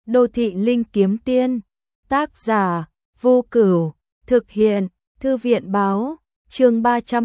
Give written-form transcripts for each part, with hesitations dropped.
Đô thị linh kiếm tiên, tác giả, Vô Cửu, thực hiện, Thư viện báo, chương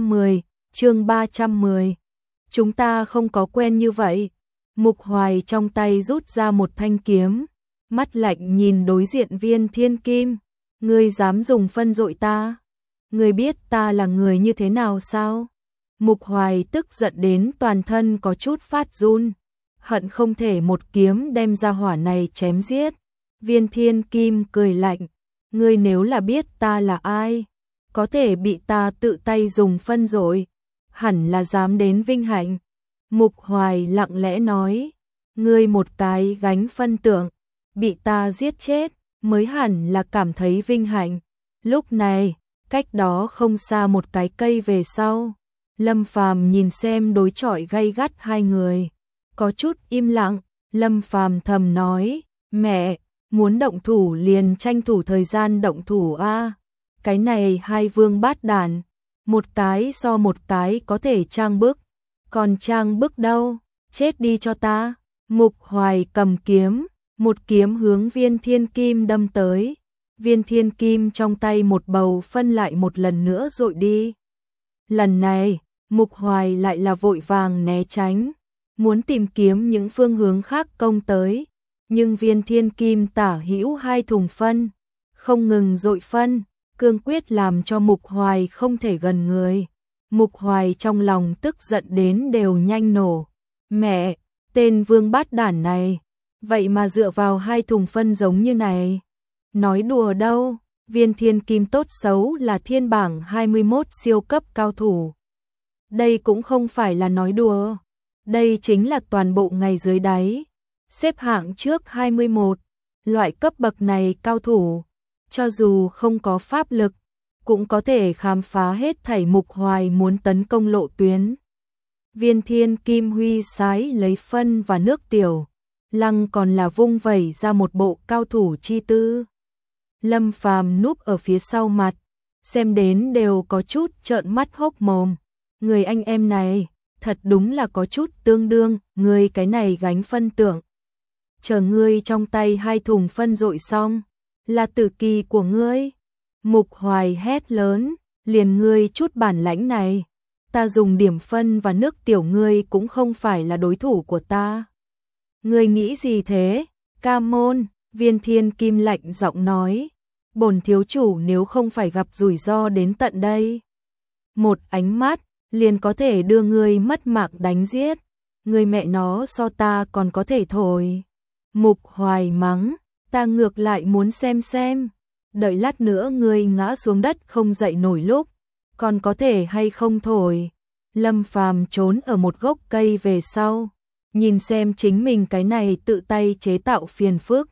310. Chúng ta không có quen như vậy. Mục Hoài trong tay rút ra một thanh kiếm, mắt lạnh nhìn đối diện Viên Thiên Kim. Ngươi dám dùng phân dội ta? Ngươi biết ta là người như thế nào sao? Mục Hoài tức giận đến toàn thân có chút phát run, hận không thể một kiếm đem ra hỏa này chém giết. Viên Thiên Kim cười lạnh, ngươi nếu là biết ta là ai, có thể bị ta tự tay dùng phân dội, hẳn là dám đến vinh hạnh. Mục Hoài lặng lẽ nói, ngươi một cái gánh phân tượng, bị ta giết chết, mới hẳn là cảm thấy vinh hạnh. Lúc này, cách đó không xa một cái cây về sau, Lâm Phàm nhìn xem đối chọi gay gắt hai người, có chút im lặng. Lâm Phàm thầm nói, mẹ, muốn động thủ liền tranh thủ thời gian động thủ a. Cái này hai vương bát đàn, một cái so một cái có thể trang bức, còn trang bức đâu, chết đi cho ta. Mục Hoài cầm kiếm, một kiếm hướng Viên Thiên Kim đâm tới. Viên Thiên Kim trong tay một bầu phân lại một lần nữa dội đi. Lần này, Mục Hoài lại là vội vàng né tránh, muốn tìm kiếm những phương hướng khác công tới, nhưng Viên Thiên Kim tả hữu hai thùng phân, không ngừng dội phân, cương quyết làm cho Mục Hoài không thể gần người. Mục Hoài trong lòng tức giận đến đều nhanh nổ. Mẹ, tên vương bát đản này, vậy mà dựa vào hai thùng phân giống như này. Nói đùa đâu, Viên Thiên Kim tốt xấu là thiên bảng 21 siêu cấp cao thủ. Đây cũng không phải là nói đùa, đây chính là toàn bộ ngày dưới đáy, xếp hạng trước 21, loại cấp bậc này cao thủ, cho dù không có pháp lực, cũng có thể khám phá hết thảy Mục Hoài muốn tấn công lộ tuyến. Viên Thiên Kim huy sái lấy phân và nước tiểu, lăng còn là vung vẩy ra một bộ cao thủ chi tư. Lâm Phàm núp ở phía sau mặt, xem đến đều có chút trợn mắt hốc mồm. Người anh em này, thật đúng là có chút tương đương, ngươi cái này gánh phân tượng. Chờ ngươi trong tay hai thùng phân dội xong, là tử kỳ của ngươi. Mục Hoài hét lớn, liền ngươi chút bản lãnh này, ta dùng điểm phân và nước tiểu ngươi cũng không phải là đối thủ của ta. Ngươi nghĩ gì thế? Ca môn, Viên Thiên Kim lạnh giọng nói, bổn thiếu chủ nếu không phải gặp rủi ro đến tận đây, một ánh mắt liền có thể đưa ngươi mất mạng đánh giết, ngươi mẹ nó so ta còn có thể thổi. Mục Hoài mắng, ta ngược lại muốn xem, đợi lát nữa ngươi ngã xuống đất không dậy nổi lúc, còn có thể hay không thổi. Lâm Phàm trốn ở một gốc cây về sau, nhìn xem chính mình cái này tự tay chế tạo phiền phức,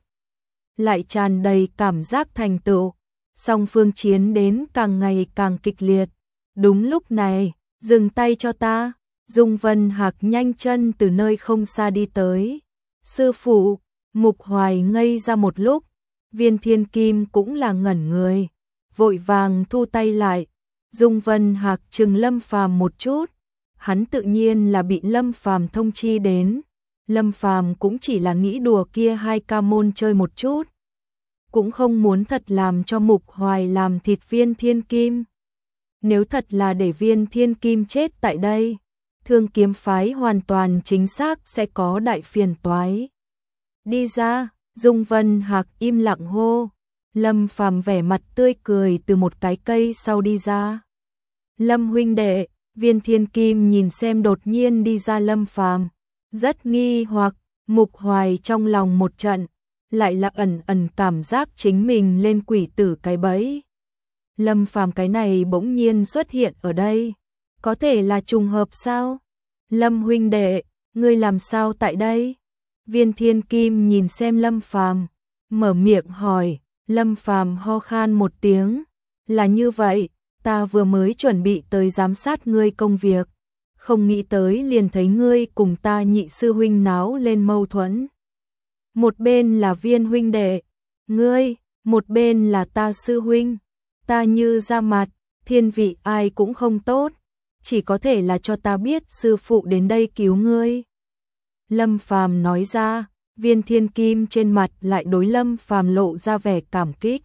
lại tràn đầy cảm giác thành tựu, song phương chiến đến càng ngày càng kịch liệt. Đúng lúc này, dừng tay cho ta. Dung Vân Hạc nhanh chân từ nơi không xa đi tới. Sư phụ. Mục Hoài ngây ra một lúc, Viên Thiên Kim cũng là ngẩn người, vội vàng thu tay lại. Dung Vân Hạc trừng Lâm Phàm một chút, hắn tự nhiên là bị Lâm Phàm thông chi đến. Lâm Phàm cũng chỉ là nghĩ đùa kia hai ca môn chơi một chút, cũng không muốn thật làm cho Mục Hoài làm thịt Viên Thiên Kim. Nếu thật là để Viên Thiên Kim chết tại đây, Thương Kiếm phái hoàn toàn chính xác sẽ có đại phiền toái. Đi ra, Dung Vân Hạc im lặng hô. Lâm Phàm vẻ mặt tươi cười từ một cái cây sau đi ra. Lâm huynh đệ, Viên Thiên Kim nhìn xem đột nhiên đi ra Lâm Phàm, rất nghi hoặc. Mục Hoài trong lòng một trận, lại là ẩn cảm giác chính mình lên quỷ tử cái bẫy. Lâm Phàm cái này bỗng nhiên xuất hiện ở đây, có thể là trùng hợp sao? Lâm huynh đệ, ngươi làm sao tại đây? Viên Thiên Kim nhìn xem Lâm Phàm, mở miệng hỏi. Lâm Phàm ho khan một tiếng, là như vậy, ta vừa mới chuẩn bị tới giám sát ngươi công việc, không nghĩ tới liền thấy ngươi cùng ta nhị sư huynh náo lên mâu thuẫn. Một bên là Viên huynh đệ, ngươi, một bên là ta sư huynh, ta như ra mặt, thiên vị ai cũng không tốt, chỉ có thể là cho ta biết sư phụ đến đây cứu ngươi. Lâm Phàm nói ra, Viên Thiên Kim trên mặt lại đối Lâm Phàm lộ ra vẻ cảm kích.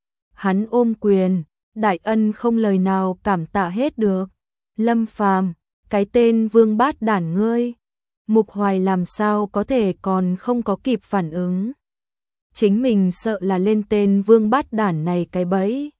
Hắn ôm quyền, đại ân không lời nào cảm tạ hết được. Lâm Phàm, cái tên vương bát đản ngươi. Mục Hoài làm sao có thể còn không có kịp phản ứng. Chính mình sợ là lên tên vương bát đản này cái bẫy.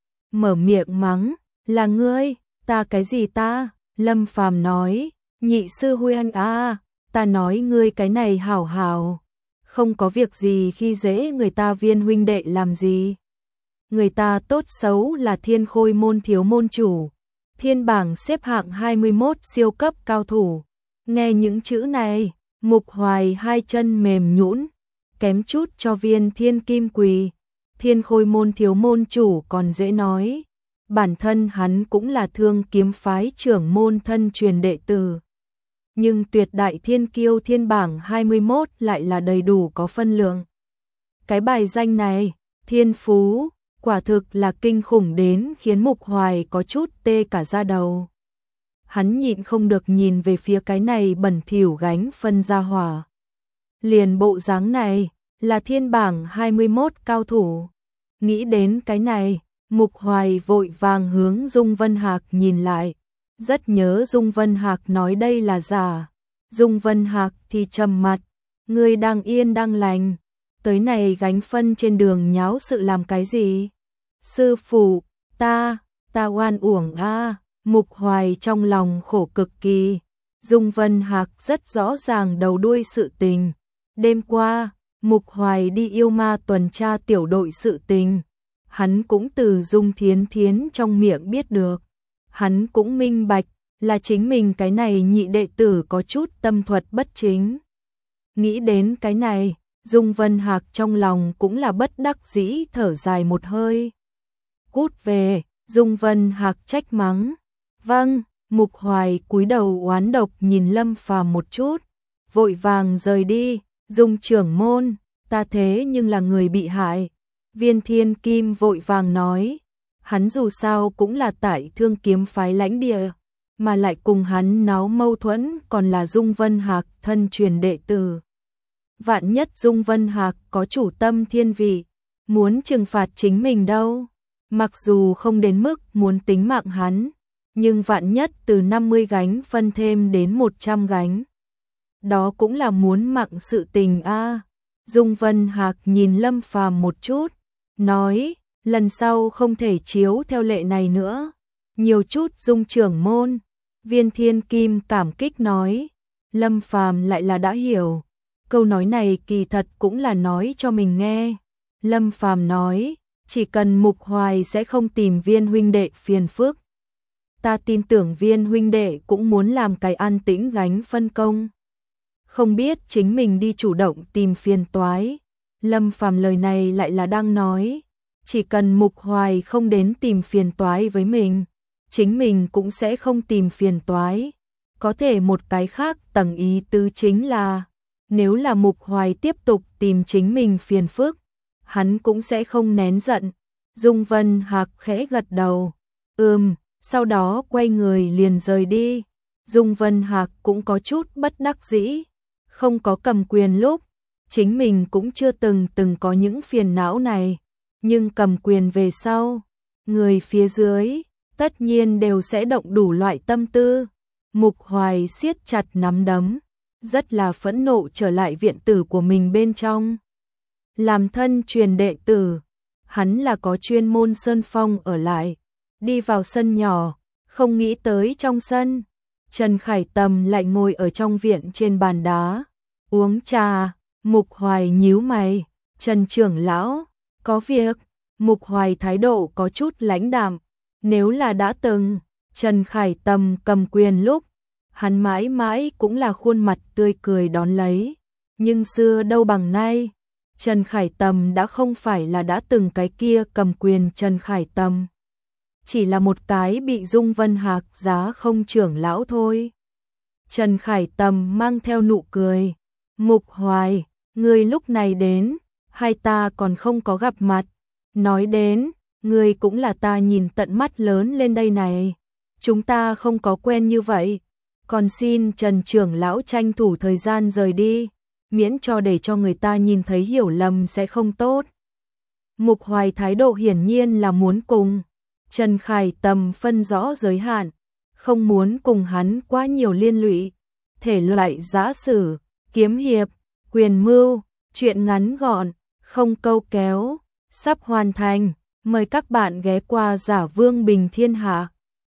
Mở miệng mắng, là ngươi, ta cái gì ta? Lâm Phàm nói, nhị sư huynh à, ta nói ngươi cái này hảo hảo. Không có việc gì khi dễ người ta Viên huynh đệ làm gì. Người ta tốt xấu là Thiên Khôi môn thiếu môn chủ. Thiên bảng xếp hạng 21 siêu cấp cao thủ. Nghe những chữ này, Mục Hoài hai chân mềm nhũn, kém chút cho Viên Thiên Kim quỳ. Thiên Khôi môn thiếu môn chủ còn dễ nói. Bản thân hắn cũng là Thương Kiếm phái trưởng môn thân truyền đệ tử. Nhưng tuyệt đại thiên kiêu thiên bảng 21 lại là đầy đủ có phân lượng. Cái bài danh này, thiên phú, quả thực là kinh khủng đến khiến Mục Hoài có chút tê cả da đầu. Hắn nhịn không được nhìn về phía cái này bẩn thỉu gánh phân ra hỏa. Liền bộ dáng này, là thiên bảng 21 cao thủ. Nghĩ đến cái này, Mục Hoài vội vàng hướng Dung Vân Hạc nhìn lại. Rất nhớ Dung Vân Hạc nói đây là giả. Dung Vân Hạc thì trầm mặt, ngươi đang yên đang lành, tới này gánh phân trên đường nháo sự làm cái gì? Sư phụ, ta oan uổng a. Mục Hoài trong lòng khổ cực kỳ. Dung Vân Hạc rất rõ ràng đầu đuôi sự tình. Đêm qua, Mục Hoài đi yêu ma tuần tra tiểu đội sự tình. Hắn cũng từ Dung Thiến Thiến trong miệng biết được. Hắn cũng minh bạch là chính mình cái này nhị đệ tử có chút tâm thuật bất chính. Nghĩ đến cái này, Dung Vân Hạc trong lòng cũng là bất đắc dĩ thở dài một hơi. Cút về, Dung Vân Hạc trách mắng. Vâng, Mục Hoài cúi đầu oán độc nhìn Lâm Phàm một chút, vội vàng rời đi. Dung trưởng môn, ta thế nhưng là người bị hại. Viên Thiên Kim vội vàng nói, hắn dù sao cũng là tại Thương Kiếm phái lãnh địa, mà lại cùng hắn náo mâu thuẫn còn là Dung Vân Hạc thân truyền đệ tử. Vạn nhất Dung Vân Hạc có chủ tâm thiên vị, muốn trừng phạt chính mình đâu. Mặc dù không đến mức muốn tính mạng hắn, nhưng vạn nhất từ 50 gánh phân thêm đến 100 gánh. Đó cũng là muốn mạng sự tình a. Dung Vân Hạc nhìn Lâm Phàm một chút, nói, lần sau không thể chiếu theo lệ này nữa. Nhiều chút Dung trưởng môn. Viên Thiên Kim cảm kích nói. Lâm Phàm lại là đã hiểu. Câu nói này kỳ thật cũng là nói cho mình nghe. Lâm Phàm nói, chỉ cần Mục Hoài sẽ không tìm Viên huynh đệ phiền phức. Ta tin tưởng Viên huynh đệ cũng muốn làm cái an tĩnh gánh phân công. Không biết chính mình đi chủ động tìm phiền toái. Lâm Phàm lời này lại là đang nói, chỉ cần Mục Hoài không đến tìm phiền toái với mình, chính mình cũng sẽ không tìm phiền toái. Có thể một cái khác tầng ý tứ chính là, nếu là Mục Hoài tiếp tục tìm chính mình phiền phức, hắn cũng sẽ không nén giận. Dung Vân Hạc khẽ gật đầu, sau đó quay người liền rời đi. Dung Vân Hạc cũng có chút bất đắc dĩ, không có cầm quyền lúc, chính mình cũng chưa từng có những phiền não này, nhưng cầm quyền về sau, người phía dưới tất nhiên đều sẽ động đủ loại tâm tư. Mục Hoài siết chặt nắm đấm, rất là phẫn nộ trở lại viện tử của mình bên trong. Làm thân truyền đệ tử, hắn là có chuyên môn sơn phong ở lại, đi vào sân nhỏ, không nghĩ tới trong sân, Trần Khải Tầm lại ngồi ở trong viện trên bàn đá, uống trà. Mục Hoài nhíu mày, Trần trưởng lão, có việc. Mục Hoài thái độ có chút lãnh đạm, nếu là đã từng Trần Khải Tầm cầm quyền lúc, hắn mãi mãi cũng là khuôn mặt tươi cười đón lấy, nhưng xưa đâu bằng nay, Trần Khải Tầm đã không phải là đã từng cái kia cầm quyền Trần Khải Tầm, chỉ là một cái bị Dung Vân Hạc giá không trưởng lão thôi. Trần Khải Tầm mang theo nụ cười, Mục Hoài, ngươi lúc này đến, hai ta còn không có gặp mặt, nói đến, ngươi cũng là ta nhìn tận mắt lớn lên đây này, chúng ta không có quen như vậy, còn xin Trần trưởng lão tranh thủ thời gian rời đi, miễn cho để cho người ta nhìn thấy hiểu lầm sẽ không tốt. Mục Hoài thái độ hiển nhiên là muốn cùng Trần Khải Tầm phân rõ giới hạn, không muốn cùng hắn quá nhiều liên lụy. Thể loại giã sử, kiếm hiệp, quyền mưu, truyện ngắn gọn, không câu kéo, sắp hoàn thành. Mời các bạn ghé qua Giả Vương Bình Thiên Hạ.